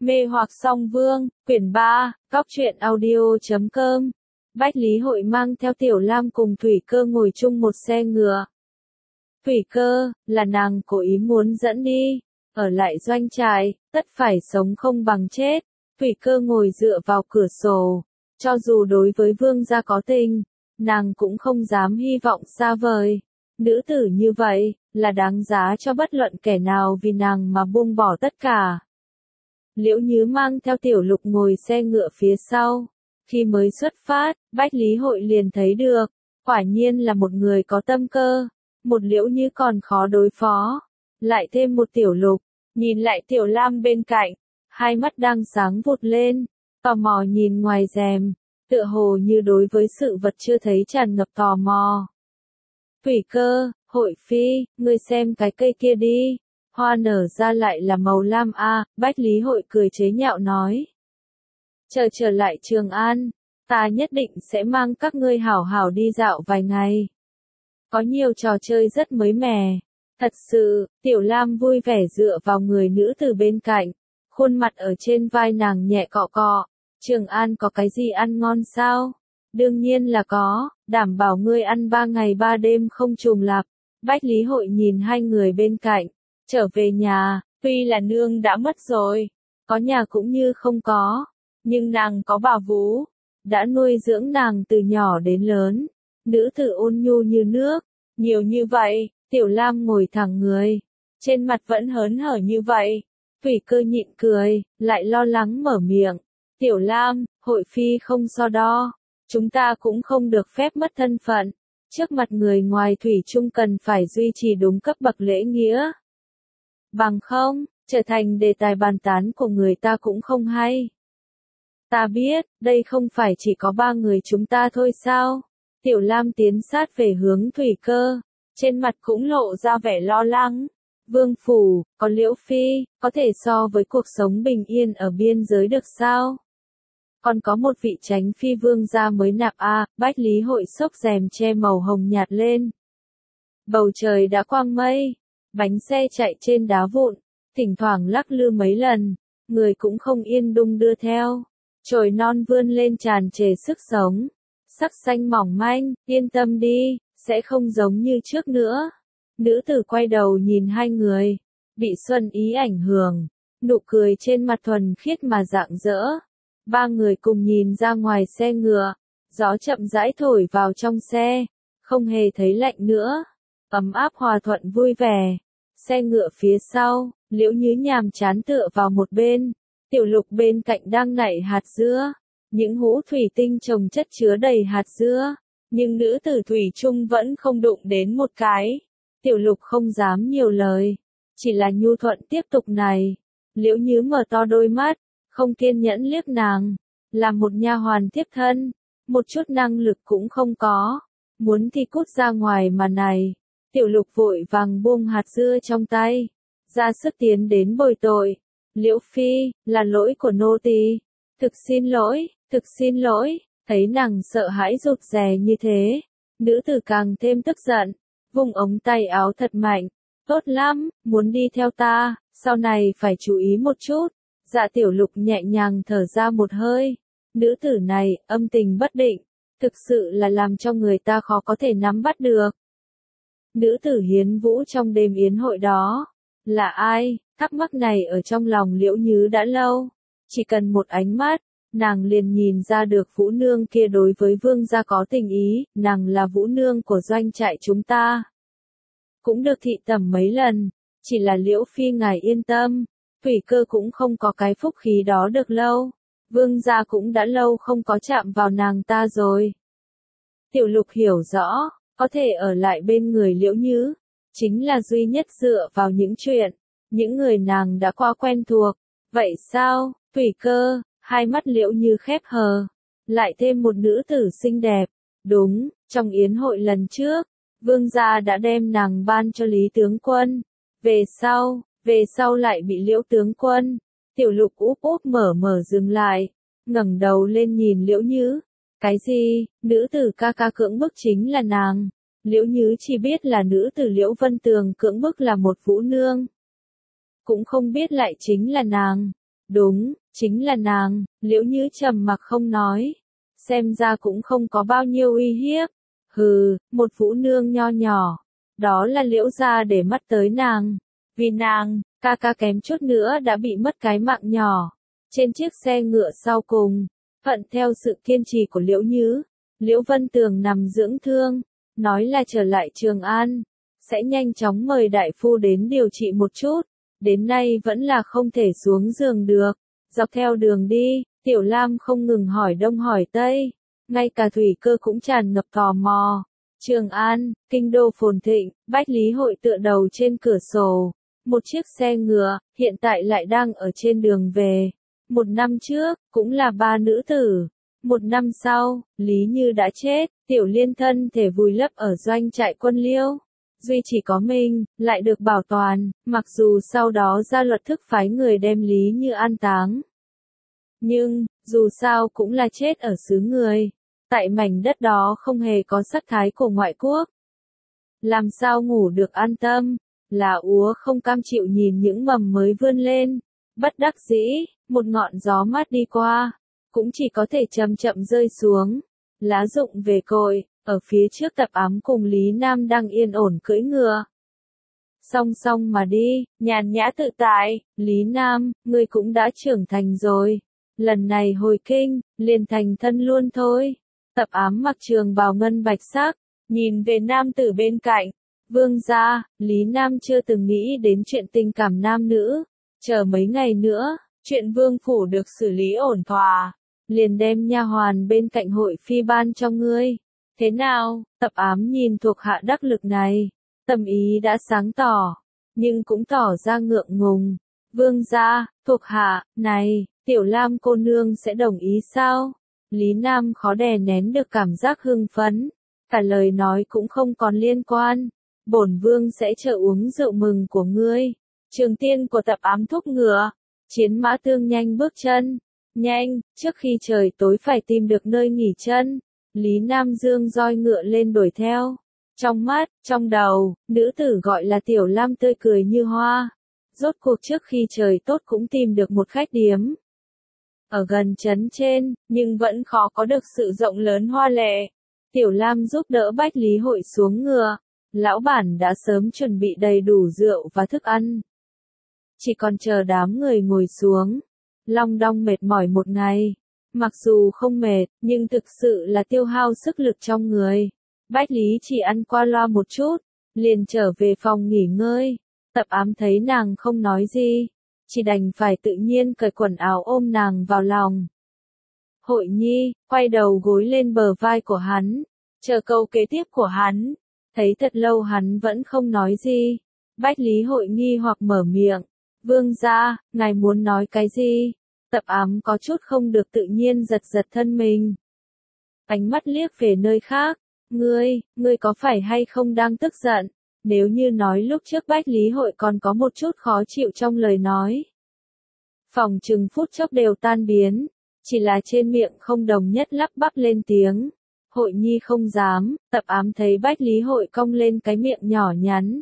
Mê hoặc song vương, quyển 3, góc truyện audio.com. Bách Lý Hội mang theo Tiểu Lam cùng Thủy Cơ ngồi chung một xe ngựa. Thủy Cơ, là nàng cố ý muốn dẫn đi, ở lại doanh trại, tất phải sống không bằng chết. Thủy Cơ ngồi dựa vào cửa sổ, cho dù đối với vương gia có tình, nàng cũng không dám hy vọng xa vời. Nữ tử như vậy, là đáng giá cho bất luận kẻ nào vì nàng mà buông bỏ tất cả. Liễu Nhứ mang theo Tiểu Lục ngồi xe ngựa phía sau. Khi mới xuất phát, Bách Lý Hội liền thấy được, quả nhiên là một người có tâm cơ, một Liễu Nhứ còn khó đối phó, lại thêm một Tiểu Lục, nhìn lại Tiểu Lam bên cạnh, hai mắt đang sáng vụt lên, tò mò nhìn ngoài rèm, tựa hồ như đối với sự vật chưa thấy tràn ngập tò mò. Thủy Cơ, Hội Phi, ngươi xem cái cây kia đi. Hoa nở ra lại là màu lam a. Bách Lý Hội cười chế nhạo nói. Trở lại Trường An, ta nhất định sẽ mang các ngươi hảo hảo đi dạo vài ngày. Có nhiều trò chơi rất mới mẻ. Thật sự, Tiểu Lam vui vẻ dựa vào người nữ từ bên cạnh, khuôn mặt ở trên vai nàng nhẹ cọ cọ. Trường An có cái gì ăn ngon sao? Đương nhiên là có, đảm bảo ngươi ăn 3 ngày 3 đêm không trùng lặp. Bách Lý Hội nhìn hai người bên cạnh. Trở về nhà, tuy là nương đã mất rồi, có nhà cũng như không có, nhưng nàng có bà vú, đã nuôi dưỡng nàng từ nhỏ đến lớn, nữ tử ôn nhu như nước, nhiều như vậy, Tiểu Lam ngồi thẳng người, trên mặt vẫn hớn hở như vậy. Thủy Cơ nhịn cười, lại lo lắng mở miệng, Tiểu Lam, Hội Phi không so đo, chúng ta cũng không được phép mất thân phận, trước mặt người ngoài thủy chung cần phải duy trì đúng cấp bậc lễ nghĩa. Bằng không, trở thành đề tài bàn tán của người ta cũng không hay. Ta biết, đây không phải chỉ có 3 người chúng ta thôi sao? Tiểu Lam tiến sát về hướng Thủy Cơ, trên mặt cũng lộ ra vẻ lo lắng. Vương phủ, có Liễu Phi, có thể so với cuộc sống bình yên ở biên giới được sao? Còn có một vị Chánh Phi vương gia mới nạp a. Bách Lý Hội xốc rèm che màu hồng nhạt lên. Bầu trời đã quang mây. Bánh xe chạy trên đá vụn, thỉnh thoảng lắc lư mấy lần, người cũng không yên đung đưa theo. Chồi non vươn lên tràn trề sức sống, sắc xanh mỏng manh, yên tâm đi, sẽ không giống như trước nữa. Nữ tử quay đầu nhìn hai người, bị xuân ý ảnh hưởng, nụ cười trên mặt thuần khiết mà rạng rỡ. 3 người cùng nhìn ra ngoài xe ngựa, gió chậm rãi thổi vào trong xe, không hề thấy lạnh nữa. Ấm áp hòa thuận vui vẻ. Xe ngựa phía sau, Liễu Nhứ nhàm chán tựa vào một bên, Tiểu Lục bên cạnh đang nảy hạt dưa, những hũ thủy tinh trồng chất chứa đầy hạt dưa, nhưng nữ tử thủy chung vẫn không đụng đến một cái. Tiểu Lục không dám nhiều lời, chỉ là nhu thuận tiếp tục này. Liễu Nhứ mở to đôi mắt, không kiên nhẫn liếc nàng, là một nha hoàn thiếp thân, một chút năng lực cũng không có, muốn thì cút ra ngoài mà này. Tiểu Lục vội vàng buông hạt dưa trong tay, ra sức tiến đến bồi tội. Liễu Phi, là lỗi của nô tỳ, thực xin lỗi. Thấy nàng sợ hãi rụt rè như thế, nữ tử càng thêm tức giận, vung ống tay áo thật mạnh. Tốt lắm, muốn đi theo ta, sau này phải chú ý một chút. Dạ Tiểu Lục nhẹ nhàng thở ra một hơi, nữ tử này, âm tình bất định, thực sự là làm cho người ta khó có thể nắm bắt được. Nữ tử Hiến Vũ trong đêm yến hội đó, là ai? Thắc mắc này ở trong lòng Liễu Nhứ đã lâu, chỉ cần một ánh mắt, nàng liền nhìn ra được Vũ Nương kia đối với vương gia có tình ý, nàng là Vũ Nương của doanh trại chúng ta. Cũng được thị tẩm mấy lần, chỉ là Liễu Phi ngài yên tâm, Thủy Cơ cũng không có cái phúc khí đó được lâu, vương gia cũng đã lâu không có chạm vào nàng ta rồi. Tiểu Lục hiểu rõ. Có thể ở lại bên người Liễu Nhứ, chính là duy nhất dựa vào những chuyện, những người nàng đã qua quen thuộc. Vậy sao, Thủy Cơ, hai mắt Liễu Nhứ khép hờ, lại thêm một nữ tử xinh đẹp. Đúng, trong yến hội lần trước, vương gia đã đem nàng ban cho Lý tướng quân. Về sau lại bị Liễu tướng quân. Tiểu Lục úp mở dừng lại, ngẩng đầu lên nhìn Liễu Nhứ. Cái gì, nữ tử ca ca cưỡng bức chính là nàng. Liễu Nhứ chỉ biết là nữ tử Liễu Vân Tường cưỡng bức là một Vũ Nương. Cũng không biết lại chính là nàng. Đúng, chính là nàng, Liễu Như trầm mặc không nói. Xem ra cũng không có bao nhiêu uy hiếp. Hừ, một vũ nương nho nhỏ. Đó là Liễu gia để mắt tới nàng. Vì nàng, ca ca kém chút nữa đã bị mất cái mạng nhỏ. Trên chiếc xe ngựa sau cùng, thuận theo sự kiên trì của Liễu Như, Liễu Vân Tường nằm dưỡng thương, nói là trở lại Trường An, sẽ nhanh chóng mời đại phu đến điều trị một chút. Đến nay vẫn là không thể xuống giường được. Dọc theo đường đi, Tiểu Lam không ngừng hỏi đông hỏi tây, ngay cả Thủy Cơ cũng tràn ngập tò mò. Trường An, kinh đô phồn thịnh, Bách Lý Hội tựa đầu trên cửa sổ. Một chiếc xe ngựa, hiện tại lại đang ở trên đường về. Một năm trước, cũng là ba nữ tử. Một năm sau, Lý Như đã chết, Tiểu Liên thân thể vùi lấp ở doanh trại quân Liêu. Duy chỉ có mình, lại được bảo toàn, mặc dù sau đó ra luật thức phái người đem Lý Như an táng. Nhưng, dù sao cũng là chết ở xứ người. Tại mảnh đất đó không hề có sắc thái của ngoại quốc. Làm sao ngủ được an tâm, là úa không cam chịu nhìn những mầm mới vươn lên. Bất đắc dĩ, một ngọn gió mát đi qua, cũng chỉ có thể chậm chậm rơi xuống. Lá rụng về cội, ở phía trước Tập Ám cùng Lý Nam đang yên ổn cưỡi ngựa. Song song mà đi, nhàn nhã tự tại, Lý Nam, ngươi cũng đã trưởng thành rồi. Lần này hồi kinh, liền thành thân luôn thôi. Tập Ám mặc trường bào ngân bạch sắc, nhìn về nam tử bên cạnh. Vương gia, Lý Nam chưa từng nghĩ đến chuyện tình cảm nam nữ. Chờ mấy ngày nữa, chuyện vương phủ được xử lý ổn thỏa. Liền đem nha hoàn bên cạnh hội phi ban cho ngươi. Thế nào, Tập Ám nhìn thuộc hạ đắc lực này. Tâm ý đã sáng tỏ, nhưng cũng tỏ ra ngượng ngùng. Vương gia, thuộc hạ, này, Tiểu Lam cô nương sẽ đồng ý sao? Lý Nam khó đè nén được cảm giác hưng phấn. Cả lời nói cũng không còn liên quan. Bổn vương sẽ chờ uống rượu mừng của ngươi. Trường tiên của Tập Ám thúc ngựa. Chiến mã tương nhanh bước chân. Nhanh, trước khi trời tối phải tìm được nơi nghỉ chân. Lý Nam dương roi ngựa lên đuổi theo. Trong mắt, trong đầu, nữ tử gọi là Tiểu Lam tươi cười như hoa. Rốt cuộc trước khi trời tốt cũng tìm được một khách điếm. Ở gần trấn trên, nhưng vẫn khó có được sự rộng lớn hoa lệ. Tiểu Lam giúp đỡ Bách Lý Hội xuống ngựa. Lão bản đã sớm chuẩn bị đầy đủ rượu và thức ăn. Chỉ còn chờ đám người ngồi xuống. Long đong mệt mỏi một ngày. Mặc dù không mệt, nhưng thực sự là tiêu hao sức lực trong người. Bách Lý chỉ ăn qua loa một chút, liền trở về phòng nghỉ ngơi. Tập Ám thấy nàng không nói gì, chỉ đành phải tự nhiên cởi quần áo ôm nàng vào lòng. Hội Nhi, quay đầu gối lên bờ vai của hắn, chờ câu kế tiếp của hắn. Thấy thật lâu hắn vẫn không nói gì. Bách Lý Hội nghi hoặc mở miệng. Vương gia, ngài muốn nói cái gì? Tập Ám có chút không được tự nhiên giật giật thân mình. Ánh mắt liếc về nơi khác. Ngươi có phải hay không đang tức giận? Nếu như nói lúc trước Bách Lý Hội còn có một chút khó chịu trong lời nói. Phòng chừng phút chốc đều tan biến. Chỉ là trên miệng không đồng nhất lắp bắp lên tiếng. Hội Nhi không dám. Tập Ám thấy Bách Lý Hội cong lên cái miệng nhỏ nhắn.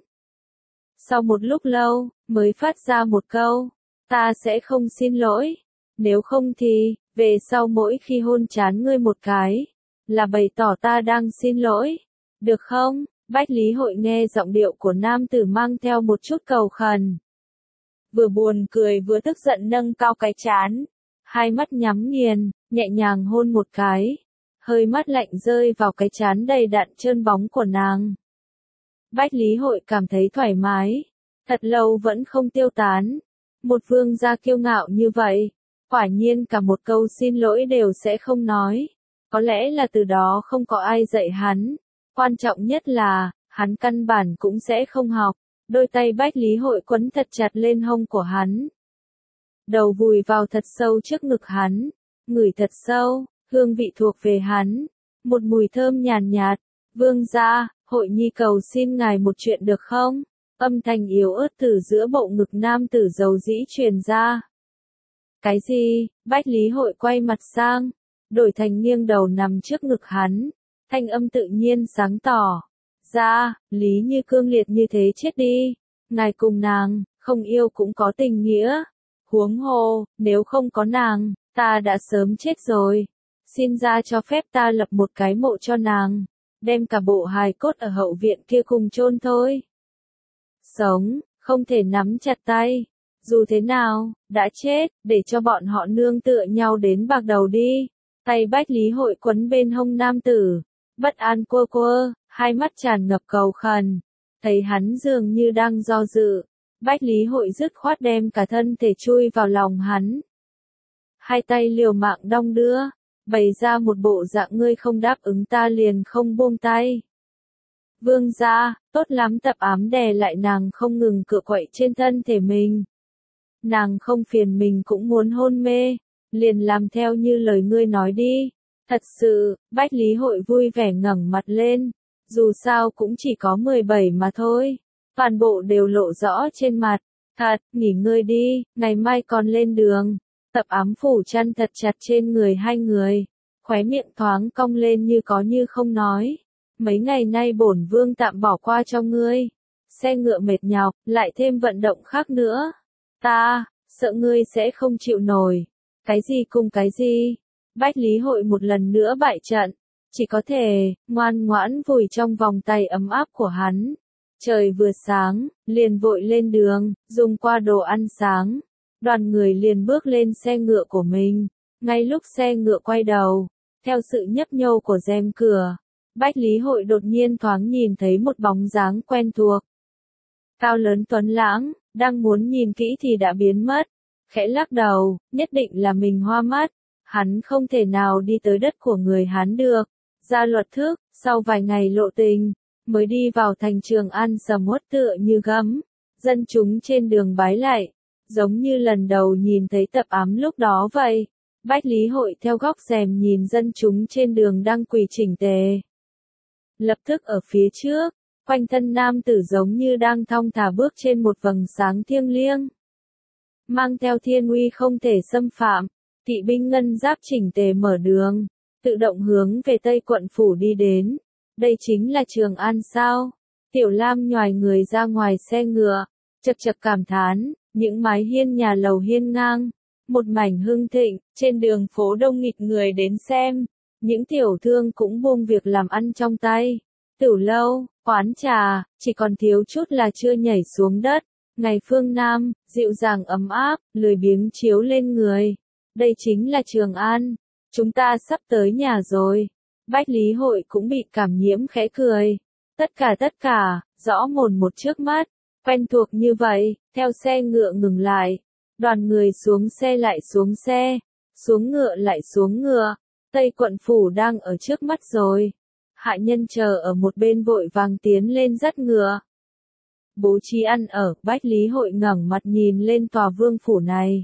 Sau một lúc lâu, mới phát ra một câu. Ta sẽ không xin lỗi. Nếu không thì, về sau mỗi khi hôn chán ngươi một cái, là bày tỏ ta đang xin lỗi. Được không? Bách Lý Hội nghe giọng điệu của nam tử mang theo một chút cầu khẩn. Vừa buồn cười vừa tức giận nâng cao cái trán. Hai mắt nhắm nghiền, nhẹ nhàng hôn một cái. Hơi mắt lạnh rơi vào cái trán đầy đặn trơn bóng của nàng. Bách Lý Hội cảm thấy thoải mái. Thật lâu vẫn không tiêu tán. Một vương gia kiêu ngạo như vậy. Quả nhiên cả một câu xin lỗi đều sẽ không nói. Có lẽ là từ đó không có ai dạy hắn. Quan trọng nhất là, hắn căn bản cũng sẽ không học. Đôi tay Bách Lý Hội quấn thật chặt lên hông của hắn. Đầu vùi vào thật sâu trước ngực hắn. Ngửi thật sâu, hương vị thuộc về hắn. Một mùi thơm nhàn nhạt. Vương gia, Hội Nhi cầu xin ngài một chuyện được không? Âm thanh yếu ớt từ giữa bộ ngực nam tử dầu dĩ truyền ra. Cái gì? Bách Lý Hội quay mặt sang, đổi thành nghiêng đầu nằm trước ngực hắn. Thanh âm tự nhiên sáng tỏ. Ra, Lý Như cương liệt như thế chết đi. Ngài cùng nàng, không yêu cũng có tình nghĩa. Huống hồ, nếu không có nàng, ta đã sớm chết rồi. Xin ra cho phép ta lập một cái mộ cho nàng, đem cả bộ hài cốt ở hậu viện kia cùng chôn thôi. Sống, không thể nắm chặt tay. Dù thế nào, đã chết, để cho bọn họ nương tựa nhau đến bạc đầu đi. Tay Bách Lý Hội quấn bên hông nam tử, bất an quơ quơ, hai mắt tràn ngập cầu khẩn. Thấy hắn dường như đang do dự, Bách Lý Hội dứt khoát đem cả thân thể chui vào lòng hắn. Hai tay liều mạng đong đưa, bày ra một bộ dạng ngươi không đáp ứng ta liền không buông tay. Vương gia, tốt lắm, Tập Ám đè lại nàng không ngừng cựa quậy trên thân thể mình. Nàng không phiền mình cũng muốn hôn mê, liền làm theo như lời ngươi nói đi. Thật sự, Bách Lý Hội vui vẻ ngẩng mặt lên, dù sao cũng chỉ có 17 mà thôi, toàn bộ đều lộ rõ trên mặt. Thật, nghỉ ngơi đi, ngày mai còn lên đường. Tập Ám phủ chăn thật chặt trên người hai người, khóe miệng thoáng cong lên như có như không nói. Mấy ngày nay bổn vương tạm bỏ qua cho ngươi. Xe ngựa mệt nhọc, lại thêm vận động khác nữa. Ta, sợ ngươi sẽ không chịu nổi. Cái gì cùng cái gì? Bách Lý Hội một lần nữa bại trận. Chỉ có thể, ngoan ngoãn vùi trong vòng tay ấm áp của hắn. Trời vừa sáng, liền vội lên đường, dùng qua đồ ăn sáng. Đoàn người liền bước lên xe ngựa của mình. Ngay lúc xe ngựa quay đầu, theo sự nhấp nhô của rèm cửa, Bách Lý Hội đột nhiên thoáng nhìn thấy một bóng dáng quen thuộc. Cao lớn tuấn lãng, đang muốn nhìn kỹ thì đã biến mất. Khẽ lắc đầu, nhất định là mình hoa mắt. Hắn không thể nào đi tới đất của người Hán được. Ra luật thức, sau vài ngày lộ tình, mới đi vào thành Trường An sầm uất tựa như gấm. Dân chúng trên đường bái lạy, giống như lần đầu nhìn thấy Tập Ám lúc đó vậy. Bách Lý Hội theo góc rèm nhìn dân chúng trên đường đang quỳ chỉnh tề. Lập tức ở phía trước, quanh thân nam tử giống như đang thong thả bước trên một vầng sáng thiêng liêng. Mang theo thiên uy không thể xâm phạm, kỵ binh ngân giáp chỉnh tề mở đường, tự động hướng về Tây quận phủ đi đến. Đây chính là Trường An sao? Tiểu Lam nhoài người ra ngoài xe ngựa, chật chật cảm thán, những mái hiên nhà lầu hiên ngang, một mảnh hưng thịnh, trên đường phố đông nghịt người đến xem. Những tiểu thương cũng buông việc làm ăn trong tay. Tiểu lâu, quán trà, chỉ còn thiếu chút là chưa nhảy xuống đất. Ngày phương Nam, dịu dàng ấm áp, lười biếng chiếu lên người. Đây chính là Trường An. Chúng ta sắp tới nhà rồi. Bách Lý Hội cũng bị cảm nhiễm khẽ cười. Tất cả, rõ mồn một trước mắt. Quen thuộc như vậy, theo xe ngựa ngừng lại. Đoàn người xuống xe lại xuống xe. Xuống ngựa lại xuống ngựa. Tây quận phủ đang ở trước mắt rồi. Hạ nhân chờ ở một bên vội vàng tiến lên dắt ngựa. Bố trí ăn ở, Bách Lý Hội ngẩng mặt nhìn lên tòa vương phủ này.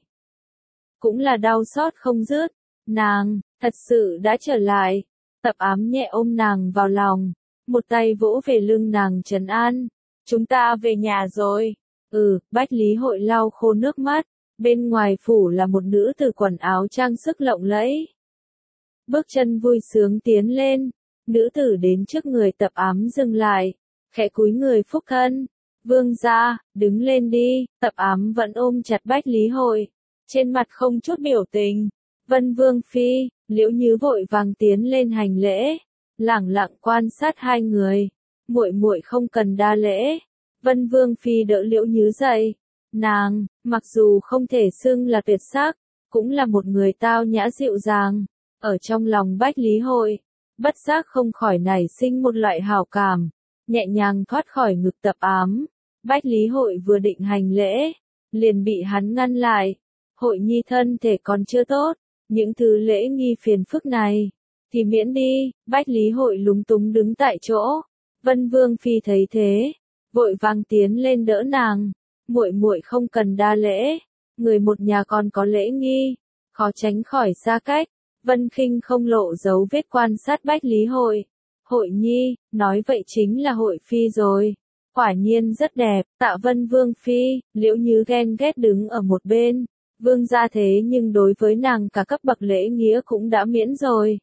Cũng là đau xót không dứt. Nàng, thật sự đã trở lại. Tập Ám nhẹ ôm nàng vào lòng. Một tay vỗ về lưng nàng trấn an. Chúng ta về nhà rồi. Bách Lý Hội lau khô nước mắt. Bên ngoài phủ là một nữ tử quần áo trang sức lộng lẫy. Bước chân vui sướng tiến lên, nữ tử đến trước người Tập Ám dừng lại, khẽ cúi người phúc thân. Vương gia, đứng lên đi. Tập Ám vẫn ôm chặt Bách Lý Hội, trên mặt không chút biểu tình. Vân Vương phi, Liễu Nhứ vội vàng tiến lên hành lễ, lẳng lặng quan sát hai người. Muội muội không cần đa lễ. Vân Vương phi đỡ Liễu Nhứ dậy. Nàng, mặc dù không thể xưng là tuyệt sắc, cũng là một người tao nhã dịu dàng. Ở trong lòng Bách Lý Hội, bất giác không khỏi nảy sinh một loại hảo cảm, nhẹ nhàng thoát khỏi ngực Tập Ám. Bách Lý Hội vừa định hành lễ, liền bị hắn ngăn lại. Hội nhi thân thể còn chưa tốt, những thứ lễ nghi phiền phức này, thì miễn đi. Bách Lý Hội lúng túng đứng tại chỗ. Vân Vương phi thấy thế, vội vàng tiến lên đỡ nàng. Muội muội không cần đa lễ, người một nhà còn có lễ nghi, khó tránh khỏi xa cách. Vân Khinh không lộ dấu vết quan sát Bách Lý Hội. Hội nhi, nói vậy chính là Hội phi rồi. Quả nhiên rất đẹp. Tạ Vân Vương phi. Liễu Nhứ ghen ghét đứng ở một bên. Vương gia thế nhưng đối với nàng cả cấp bậc lễ nghĩa cũng đã miễn rồi.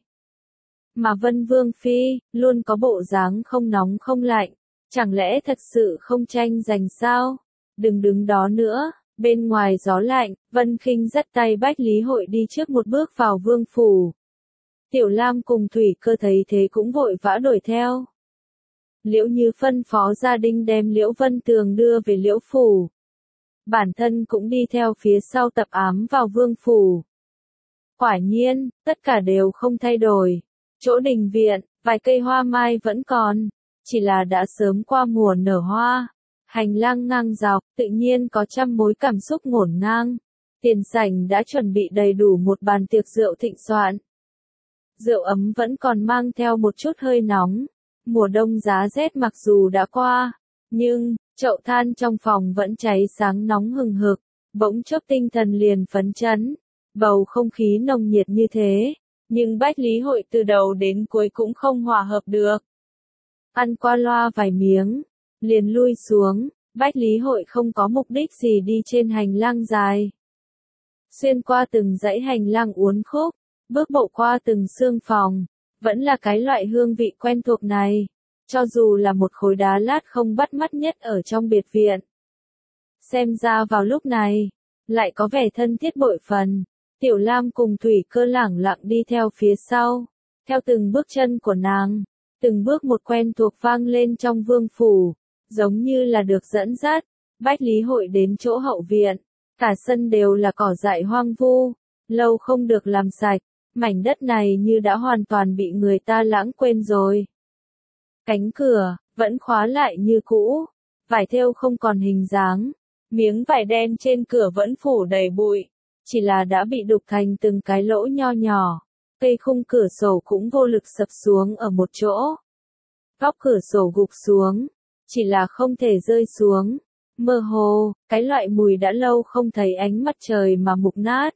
Mà Vân Vương phi, luôn có bộ dáng không nóng không lạnh. Chẳng lẽ thật sự không tranh giành sao? Đừng đứng đó nữa, Bên ngoài gió lạnh, Vân Khinh dắt tay Bách Lý Hội đi trước một bước vào vương phủ. Tiểu Lam cùng Thủy Cơ thấy thế cũng vội vã đuổi theo. Liễu Như phân phó gia đình đem Liễu Vân Tường đưa về Liễu phủ. Bản thân cũng đi theo phía sau tập ám vào vương phủ. Quả nhiên, tất cả đều không thay đổi. Chỗ đình viện, vài cây hoa mai vẫn còn, chỉ là đã sớm qua mùa nở hoa. Hành lang ngang dọc, tự nhiên có trăm mối cảm xúc ngổn ngang. Tiền sảnh đã chuẩn bị đầy đủ một bàn tiệc rượu thịnh soạn. Rượu ấm vẫn còn mang theo một chút hơi nóng. Mùa đông giá rét mặc dù đã qua, nhưng chậu than trong phòng vẫn cháy sáng nóng hừng hực, bỗng chốc tinh thần liền phấn chấn. Bầu không khí nồng nhiệt như thế, nhưng Bách Lý Hội từ đầu đến cuối cũng không hòa hợp được. Ăn qua loa vài miếng, liền lui xuống, Bách Lý Hội không có mục đích gì đi trên hành lang dài. Xuyên qua từng dãy hành lang uốn khúc, bước bộ qua từng xương phòng, vẫn là cái loại hương vị quen thuộc này, cho dù là một khối đá lát không bắt mắt nhất ở trong biệt viện. Xem ra vào lúc này, lại có vẻ thân thiết bội phần. Tiểu Lam cùng Thủy Cơ lẳng lặng đi theo phía sau, theo từng bước chân của nàng, từng bước một quen thuộc vang lên trong vương phủ, giống như là được dẫn dắt. Bách Lý Hội đến chỗ hậu viện, cả sân đều là cỏ dại hoang vu, lâu không được làm sạch, mảnh đất này như đã hoàn toàn bị người ta lãng quên rồi. Cánh cửa vẫn khóa lại như cũ, vải thêu không còn hình dáng, miếng vải đen trên cửa vẫn phủ đầy bụi. Chỉ là đã bị đục thành từng cái lỗ nho nhỏ, cây khung cửa sổ cũng vô lực sập xuống ở một chỗ. Góc cửa sổ gục xuống, chỉ là không thể rơi xuống. Mơ hồ, cái loại mùi đã lâu không thấy ánh mặt trời mà mục nát.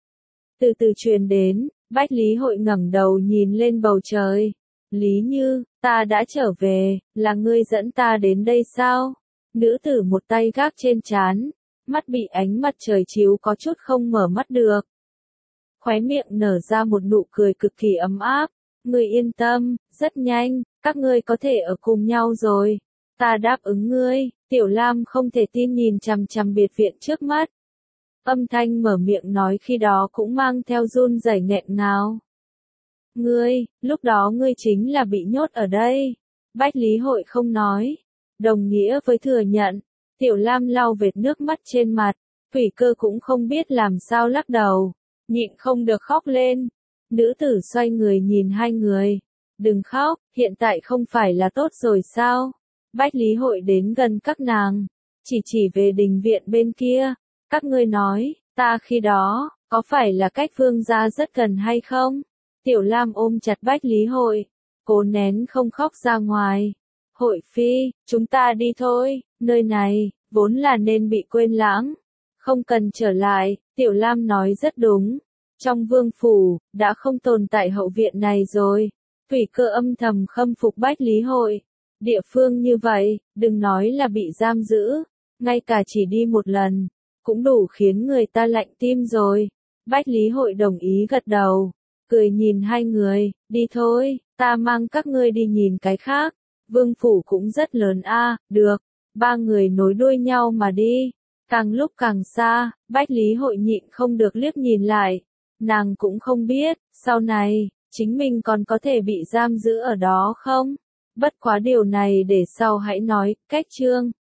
Từ từ truyền đến, Bách Lý Hội ngẩng đầu nhìn lên bầu trời. Lý Như, ta đã trở về, là ngươi dẫn ta đến đây sao? Nữ tử một tay gác trên trán. Mắt bị ánh mặt trời chiếu có chút không mở mắt được. Khóe miệng nở ra một nụ cười cực kỳ ấm áp. Ngươi yên tâm, rất nhanh, các ngươi có thể ở cùng nhau rồi. Ta đáp ứng ngươi. Tiểu Lam không thể tin nhìn chằm chằm biệt viện trước mắt. Âm thanh mở miệng nói khi đó cũng mang theo run rẩy nghẹn ngào. Ngươi, lúc đó ngươi chính là bị nhốt ở đây. Bách Lý Hội không nói. Đồng nghĩa với thừa nhận. Tiểu Lam lau vệt nước mắt trên mặt, Thủy Cơ cũng không biết làm sao lắc đầu, nhịn không được khóc lên. Nữ tử xoay người nhìn hai người, đừng khóc, hiện tại không phải là tốt rồi sao? Bách Lý Hội đến gần các nàng, chỉ về đình viện bên kia, các ngươi nói, ta khi đó, có phải là cách vương gia rất gần hay không? Tiểu Lam ôm chặt Bách Lý Hội, cố nén không khóc ra ngoài. Hội phi, chúng ta đi thôi, nơi này, vốn là nên bị quên lãng. Không cần trở lại, Tiểu Lam nói rất đúng. Trong vương phủ, đã không tồn tại hậu viện này rồi. Thủy Cơ âm thầm khâm phục Bách Lý Hội. Địa phương như vậy, đừng nói là bị giam giữ, ngay cả chỉ đi một lần, cũng đủ khiến người ta lạnh tim rồi. Bách Lý Hội đồng ý gật đầu, cười nhìn hai người, đi thôi, ta mang các ngươi đi nhìn cái khác. Vương phủ cũng rất lớn a, được. Ba người nối đuôi nhau mà đi. Càng lúc càng xa, Bách Lý Hội nhịn không được liếc nhìn lại. Nàng cũng không biết, sau này, chính mình còn có thể bị giam giữ ở đó không? Bất quá điều này để sau hãy nói, cách chương.